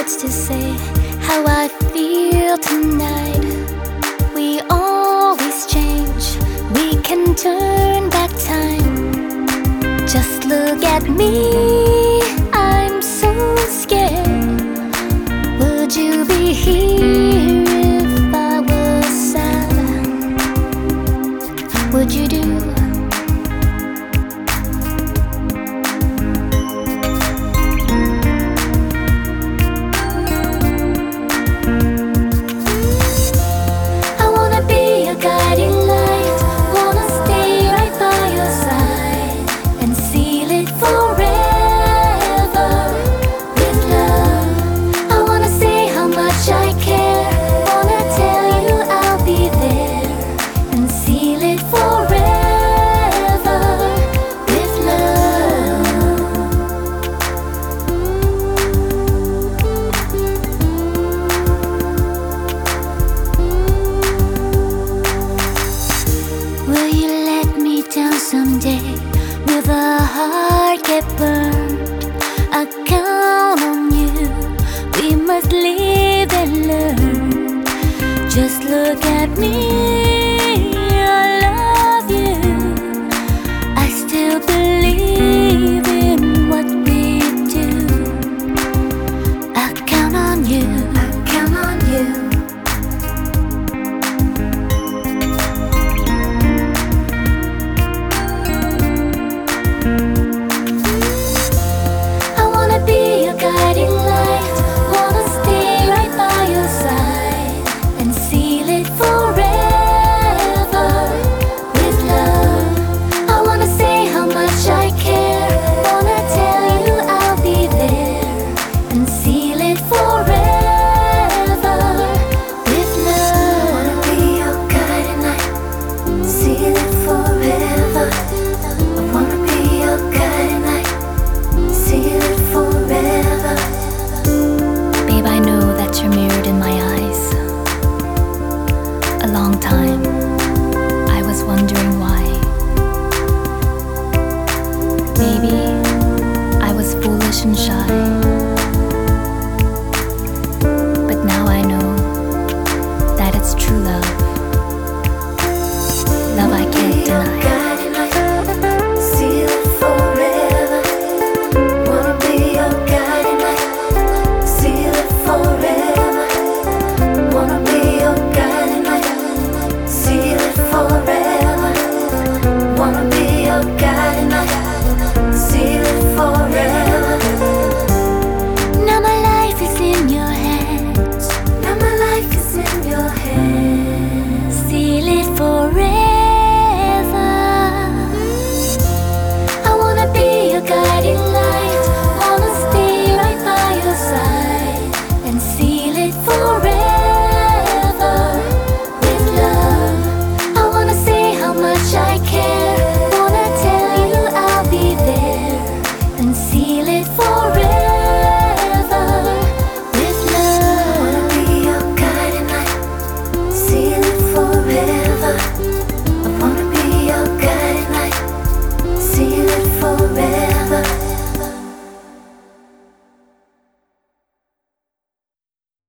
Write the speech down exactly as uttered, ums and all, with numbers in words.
words to say how I feel tonight. We always change, we can turn back time. Just look at me, I'm so scared. Would you be here if I was sad? Would you do? Someday, will the heart get burned? I count on you, we must live and learn. Just look at me,